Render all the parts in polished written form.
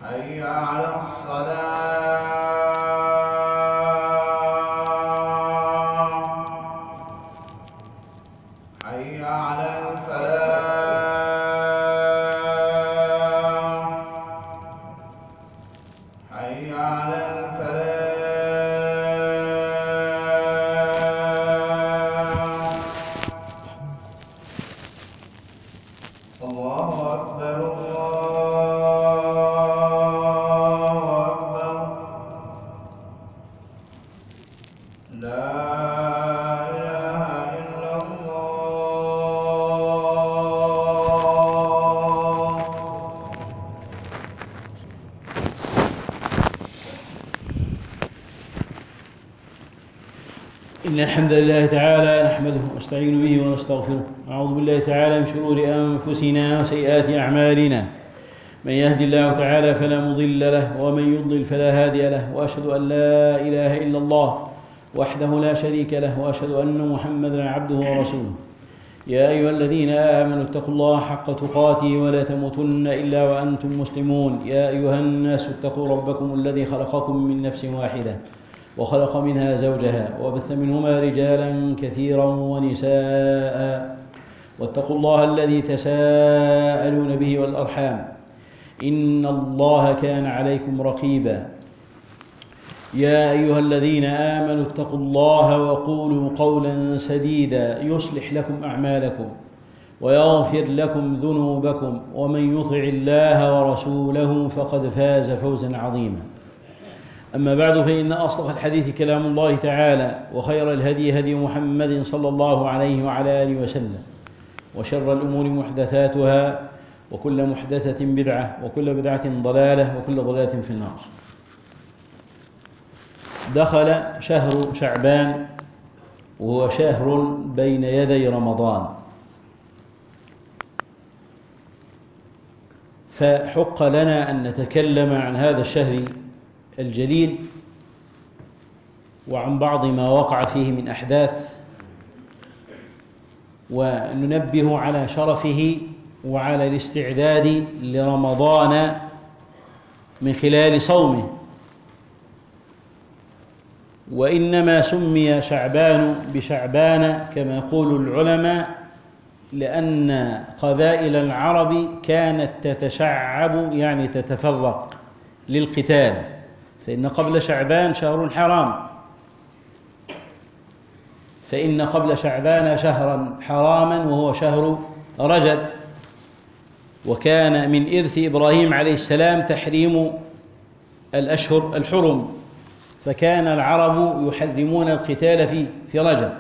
حي على الصلاة. حي على الفلاح. حي على الفلاح. الله أكبر الله أكبر. لا إله إلا الله. إن الحمد لله تعالى نحمده ونستعين به ونستغفره. أعوذ بالله تعالى من شرور أنفسنا وسيئات أعمالنا. من يهدي الله تعالى فلا مضل له ومن يضلل فلا هادي له، وأشهد أن لا إله إلا الله وحده لا شريك له، وأشهد أن محمدا عبده ورسوله. يا أيها الذين آمنوا اتقوا الله حق تقاته ولا تموتن إلا وأنتم مسلمون. يا أيها الناس اتقوا ربكم الذي خلقكم من نفس واحدة وخلق منها زوجها وبث منهما رجالا كثيرا ونساء، واتقوا الله الذي تساءلون به والأرحام إن الله كان عليكم رقيبا. يا أيها الذين آمنوا اتقوا الله وقولوا قولا سديدا يصلح لكم أعمالكم ويغفر لكم ذنوبكم، ومن يطع الله ورسوله فقد فاز فوزا عظيما. أما بعد، فإن أصدق الحديث كلام الله تعالى، وخير الهدي هدي محمد صلى الله عليه وعلى آله وسلم، وشر الأمور محدثاتها، وكل محدثة بدعة، وكل بدعة ضلالة، وكل ضلالة في النار. دخل شهر شعبان، وهو شهر بين يدي رمضان، فحق لنا أن نتكلم عن هذا الشهر الجليل وعن بعض ما وقع فيه من أحداث، وننبه على شرفه وعلى الاستعداد لرمضان من خلال صومه. وإنما سمي شعبان بشعبان كما يقول العلماء لأن قبائل العرب كانت تتشعب، يعني تتفرق للقتال، فإن قبل شعبان شهر حرام، فإن قبل شعبان شهرا حراما وهو شهر رجب، وكان من إرث إبراهيم عليه السلام تحريم الأشهر الحرم، فكان العرب يحرمون القتال في رجب،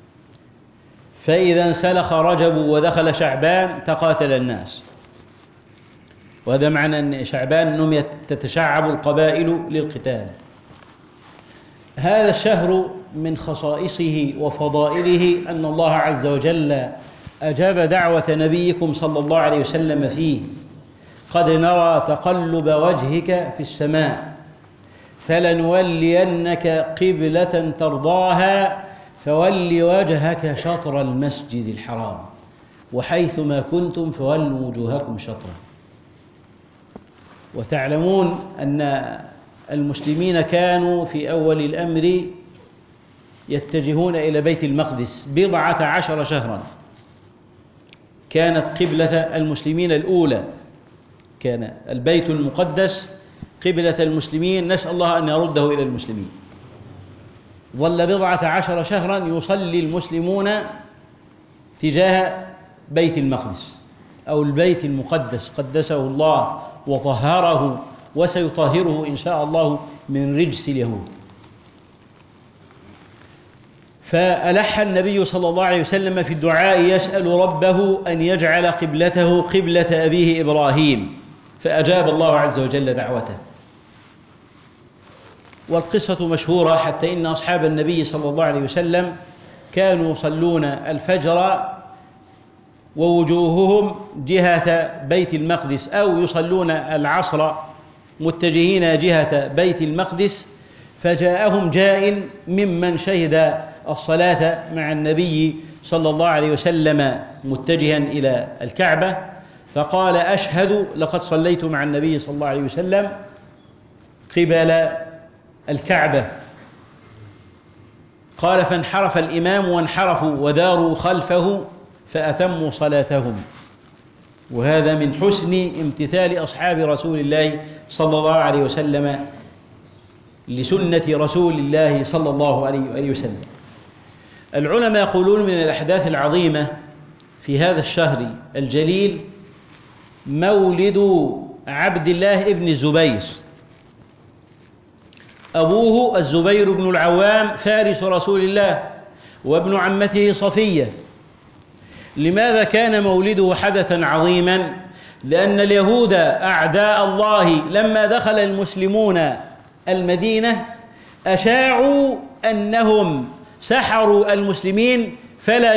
فإذا انسلخ رجب ودخل شعبان تقاتل الناس. وهذا معنى أن شعبان أنهم تتشعب القبائل للقتال. هذا الشهر من خصائصه وفضائله أن الله عز وجل أجاب دعوة نبيكم صلى الله عليه وسلم فيه: قد نرى تقلب وجهك في السماء فلنولينك قبلة ترضاها فول وجهك شطر المسجد الحرام وحيثما كنتم فولوا وجوهكم شطره. وتعلمون أن المسلمين كانوا في أول الأمر يتجهون إلى بيت المقدس 14 شهرا، كانت قبلة المسلمين الأولى، كان البيت المقدس قبلة المسلمين، نسأل الله أن يرده إلى المسلمين. ظل 14 شهرا يصلي المسلمون تجاه بيت المقدس أو البيت المقدس، قدسه الله وطهره وسيطهره إن شاء الله من رجس اليهود. فألح النبي صلى الله عليه وسلم في الدعاء يسأل ربه أن يجعل قبلته قبلة أبيه إبراهيم، فأجاب الله عز وجل دعوته. والقصة مشهورة، حتى إن أصحاب النبي صلى الله عليه وسلم كانوا يصلون الفجر ووجوههم جهة بيت المقدس، أو يصلون العصر متجهين جهة بيت المقدس، فجاءهم جاء ممن شهد الصلاة مع النبي صلى الله عليه وسلم متجها إلى الكعبة، فقال أشهد لقد صليت مع النبي صلى الله عليه وسلم قبل الكعبة. قال فانحرف الإمام وانحرفوا وداروا خلفه فأتموا صلاتهم. وهذا من حسن امتثال أصحاب رسول الله صلى الله عليه وسلم لسنة رسول الله صلى الله عليه وسلم. العلماء يقولون من الأحداث العظيمة في هذا الشهر الجليل مولد عبد الله ابن الزبير. أبوه الزبير بن العوام فارس رسول الله وابن عمته صفية. لماذا كان مولده حدثا عظيما؟ لأن اليهود أعداء الله لما دخل المسلمون المدينة أشاعوا أنهم سحروا المسلمين فلا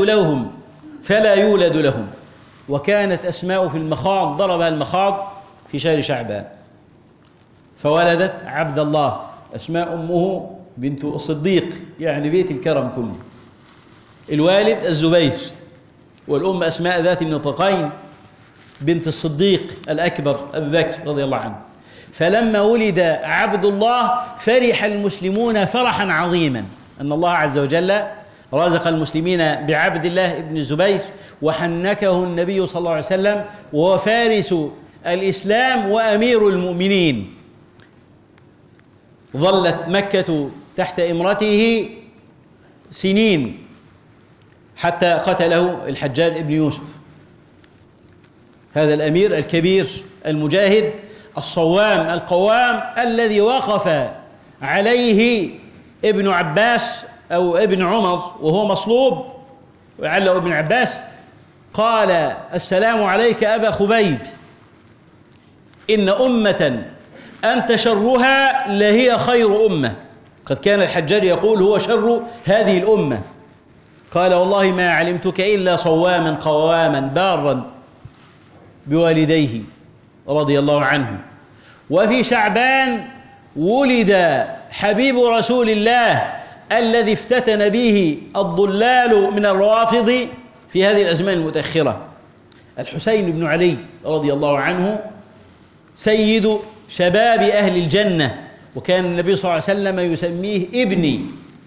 يولد لهم وكانت أسماء في المخاض ضربها المخاض في شهر شعبان فولدت عبد الله. أسماء أمه بنت الصديق يعني بيت الكرم كله. الوالد الزبير والأم أسماء ذات النطقين بنت الصديق الأكبر أبي بكر رضي الله عنه. فلما ولد عبد الله فرح المسلمون فرحا عظيما أن الله عز وجل رزق المسلمين بعبد الله ابن الزبير وحنكه النبي صلى الله عليه وسلم وهو فارس الإسلام وأمير المؤمنين. ظلت مكة تحت إمرته سنين حتى قتله الحجاج ابن يوسف، هذا الأمير الكبير المجاهد الصوام القوام الذي وقف عليه ابن عباس أو ابن عمر وهو مصلوب وعله ابن عباس قال السلام عليك أبا خبيب إن أمة أنت شرها لهي خير أمة. قد كان الحجاج يقول هو شر هذه الأمة. قال والله ما علمتك إلا صواما قواما بارا بوالديه رضي الله عنه. وفي شعبان ولد حبيب رسول الله الذي افتتن به الضلال من الروافض في هذه الأزمان المتأخرة، الحسين بن علي رضي الله عنه سيد شباب أهل الجنة، وكان النبي صلى الله عليه وسلم يسميه ابني،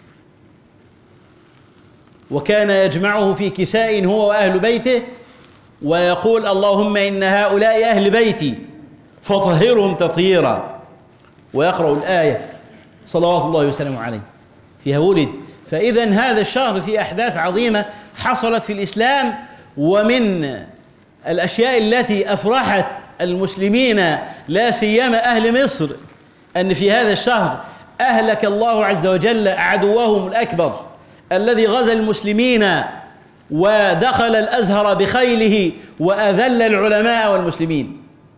وكان يجمعه في كساء هو وأهل بيته ويقول اللهم إن هؤلاء أهل بيتي فطهرهم تطهيرا، ويقرأ الآية صلوات الله وسلامه عليه فيها ولد. فإذا هذا الشهر فيه أحداث عظيمة حصلت في الإسلام. ومن الأشياء التي أفرحت المسلمين لا سيما أهل مصر أن في هذا الشهر أهلك الله عز وجل عدوهم الأكبر الذي غزا المسلمين ودخل الأزهر بخيله وأذل العلماء والمسلمين،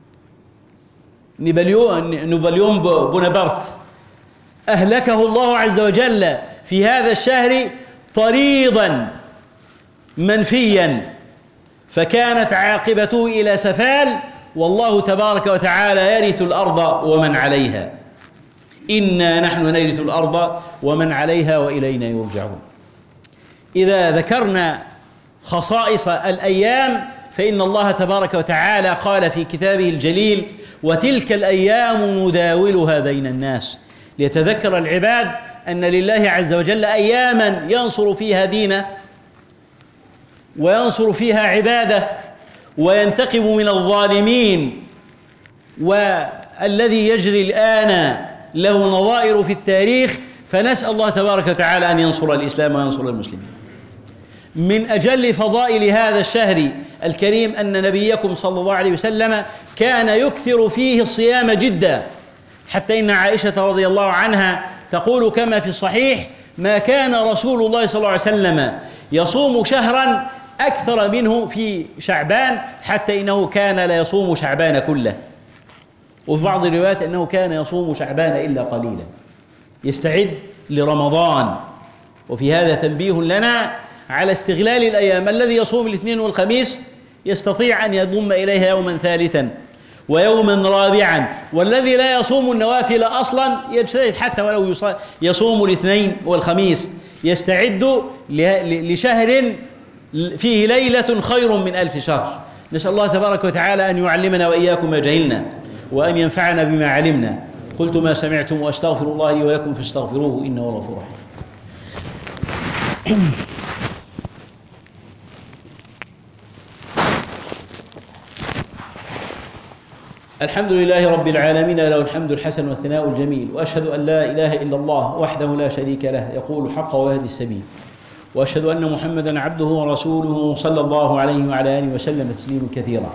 نابليون بونابرت أهلكه الله عز وجل في هذا الشهر طريضا منفيا، فكانت عاقبته إلى سفال، والله تبارك وتعالى يرث الأرض ومن عليها، إنا نحن نرث الأرض ومن عليها وإلينا يرجعون. إذا ذكرنا خصائص الأيام فإن الله تبارك وتعالى قال في كتابه الجليل وتلك الأيام نداولها بين الناس، ليتذكر العباد أن لله عز وجل أياما ينصر فيها دينه وينصر فيها عباده وينتقم من الظالمين، والذي يجري الآن له نظائر في التاريخ، فنسأل الله تبارك وتعالى أن ينصر الإسلام وينصر المسلمين. من أجل فضائل هذا الشهر الكريم أن نبيكم صلى الله عليه وسلم كان يكثر فيه الصيام جدا، حتى إن عائشة رضي الله عنها تقول كما في الصحيح ما كان رسول الله صلى الله عليه وسلم يصوم شهرا أكثر منه في شعبان، حتى إنه كان لا يصوم شعبان كله، وفي بعض الروايات أنه كان يصوم شعبان إلا قليلا يستعد لرمضان. وفي هذا تنبيه لنا على استغلال الأيام، الذي يصوم الاثنين والخميس يستطيع أن يضم إليها يوما ثالثا ويوما رابعا، والذي لا يصوم النوافل أصلا يجتهد حتى ولو يصوم الاثنين والخميس، يستعد لشهر فيه ليلة خير من 1000 شهر، نسأل الله تبارك وتعالى أن يعلمنا وإياكم ما جهلنا وأن ينفعنا بما علمنا. قلت ما سمعتم وأستغفر الله لي ولكم فاستغفروه إنه هو الغفور الرحيم. الحمد لله رب العالمين، له الحمد الحسن والثناء الجميل، وأشهد أن لا إله إلا الله وحده لا شريك له يقول الحق ويهدي السبيل، وأشهد أن محمدا عبده ورسوله صلى الله عليه وعلى آله وسلم تسليما كثيرا.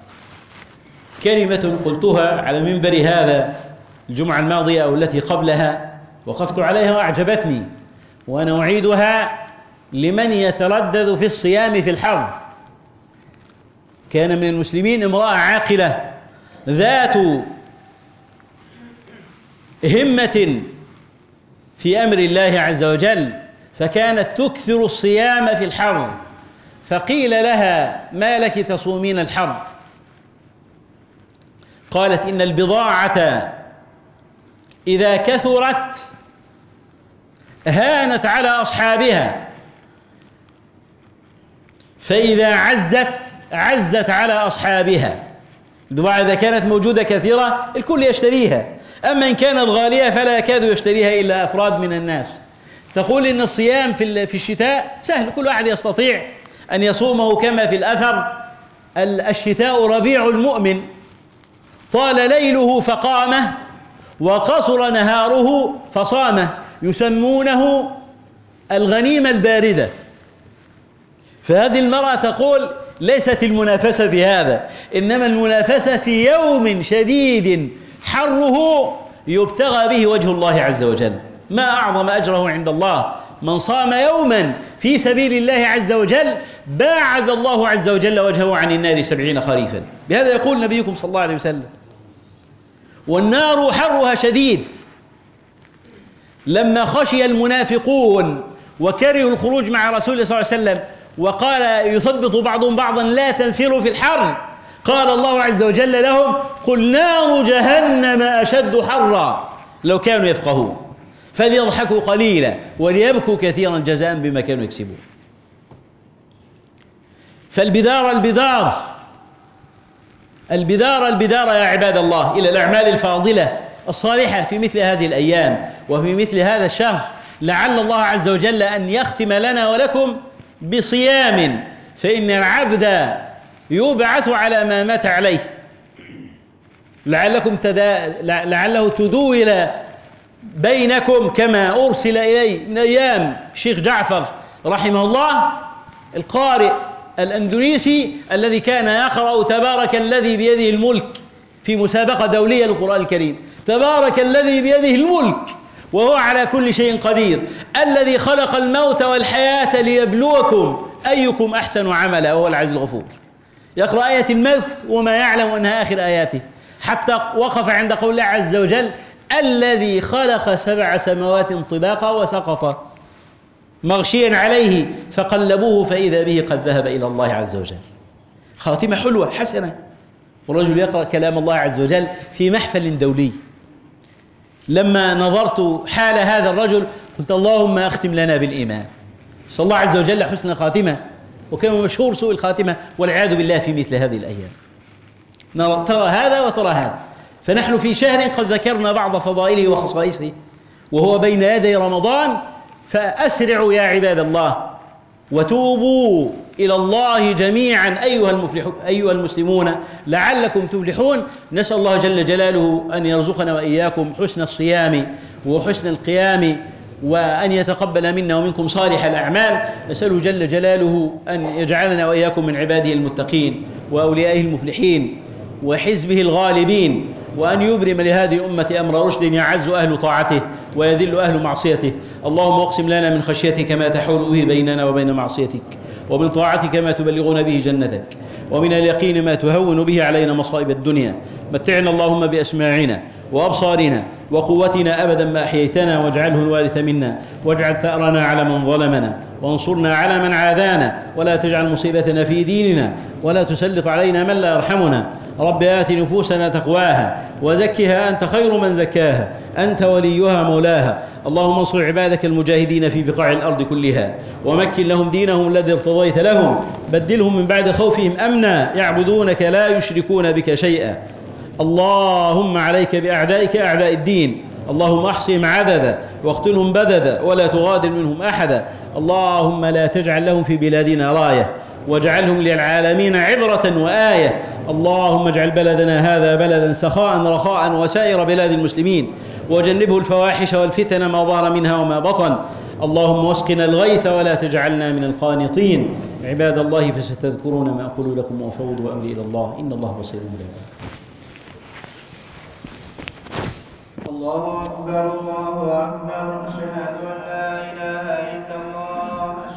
كلمة قلتها على منبر هذا الجمعة الماضية أو التي قبلها وقفت عليها وأعجبتني، وأنا أعيدها لمن يتردد في الصيام في الحر. كان من المسلمين امرأة عاقلة ذات همة في أمر الله عز وجل، فكانت تكثر الصيام في الحر، فقيل لها ما لك تصومين الحر؟ قالت إن البضاعة إذا كثرت هانت على أصحابها، فإذا عزت على أصحابها. البضاعة إذا كانت موجودة كثيرة الكل يشتريها، أما إن كانت غالية فلا يكاد يشتريها إلا أفراد من الناس. تقول إن الصيام في الشتاء سهل، كل واحد يستطيع أن يصومه، كما في الأثر الشتاء ربيع المؤمن، طال ليله فقامه وقصر نهاره فصامه، يسمونه الغنيمة الباردة. فهذه المرأة تقول ليست المنافسة في هذا، إنما المنافسة في يوم شديد حره يبتغى به وجه الله عز وجل. ما أعظم أجره عند الله من صام يوما في سبيل الله عز وجل باعد الله عز وجل وجهه عن النار 70 خريفا. بهذا يقول نبيكم صلى الله عليه وسلم. والنار حرها شديد. لما خشي المنافقون وكرهوا الخروج مع رسول الله صلى الله عليه وسلم وقال يثبط بعضهم بعضا لا تنفروا في الحر، قال الله عز وجل لهم قل نار جهنم أشد حرا لو كانوا يفقهون، فليضحكوا قليلا وليبكوا كثيرا جزاء بما كانوا يكسبون. البدار يا عباد الله إلى الأعمال الفاضلة الصالحة في مثل هذه الأيام وفي مثل هذا الشهر، لعل الله عز وجل أن يختم لنا ولكم بصيام، فإن العبد يبعث على ما مات عليه. لعله تدول بينكم كما أرسل إليه من أيام الشيخ جعفر رحمه الله القارئ الأندونيسي الذي كان يقرأ تبارك الذي بيده الملك في مسابقة دولية للقرآن الكريم. تبارك الذي بيده الملك وهو على كل شيء قدير، الذي خلق الموت والحياة ليبلوكم أيكم أحسن عملا وهو العزيز الغفور. يقرأ آية الموت وما يعلم أنها آخر آياته، حتى وقف عند قول الله عز وجل الذي خلق 7 سماوات طباقا وسقط مغشيا عليه فقلبوه فإذا به قد ذهب إلى الله عز وجل. خاتمة حلوة حسنة، ورجل يقرأ كلام الله عز وجل في محفل دولي. لما نظرت حال هذا الرجل قلت اللهم أختم لنا بالإيمان. صلى الله عز وجل حسن الخاتمة، وكما مشهور سوء الخاتمة والعياذ بالله في مثل هذه الأيام. ترى هذا وترى هذا. فنحن في شهر قد ذكرنا بعض فضائله وخصائصه وهو بين يدي رمضان، فأسرعوا يا عباد الله وتوبوا إلى الله جميعا أيها المسلمون لعلكم تفلحون. نسأل الله جل جلاله أن يرزقنا وإياكم حسن الصيام وحسن القيام، وأن يتقبل منا ومنكم صالح الأعمال. نسأله جل جلاله أن يجعلنا وإياكم من عباده المتقين وأوليائه المفلحين وحزبه الغالبين، وأن يبرم لهذه الأمة أمر رشد يعز أهل طاعته ويذل أهل معصيته. اللهم اقسم لنا من خشيتك ما تحول به بيننا وبين معصيتك، ومن طاعتك ما تبلغنا به جنتك، ومن اليقين ما تهون به علينا مصائب الدنيا. متعنا اللهم بأسماعنا وأبصارنا وقوتنا أبدا ما أحييتنا، واجعله الوارث منا، واجعل ثأرنا على من ظلمنا، وانصرنا على من عادانا، ولا تجعل مصيبتنا في ديننا، ولا تسلط علينا من لا يرحمنا. رب آت نفوسنا تقواها وزكها أنت خير من زكاها أنت وليها مولاها. اللهم انصر عبادك المجاهدين في بقاع الأرض كلها ومكن لهم دينهم الذي ارتضيت لهم، بدلهم من بعد خوفهم أمنا يعبدونك لا يشركون بك شيئا. اللهم عليك بأعدائك أعداء الدين، اللهم احصهم عددا واقتلهم بددا ولا تغادر منهم أحدا. اللهم لا تجعل لهم في بلادنا راية واجعلهم للعالمين عبرة وآية. اللهم اجعل بلدنا هذا بلدا سخاء رخاء وسائر بلاد المسلمين، وجنبه الفواحش والفتن ما ظهر منها وما بطن. اللهم واسقنا الغيث ولا تجعلنا من القانطين. عباد الله فستذكرون ما أقول لكم وأفوض أمري إلى الله إن الله بصير بالعباد. الله أكبر الله أكبر.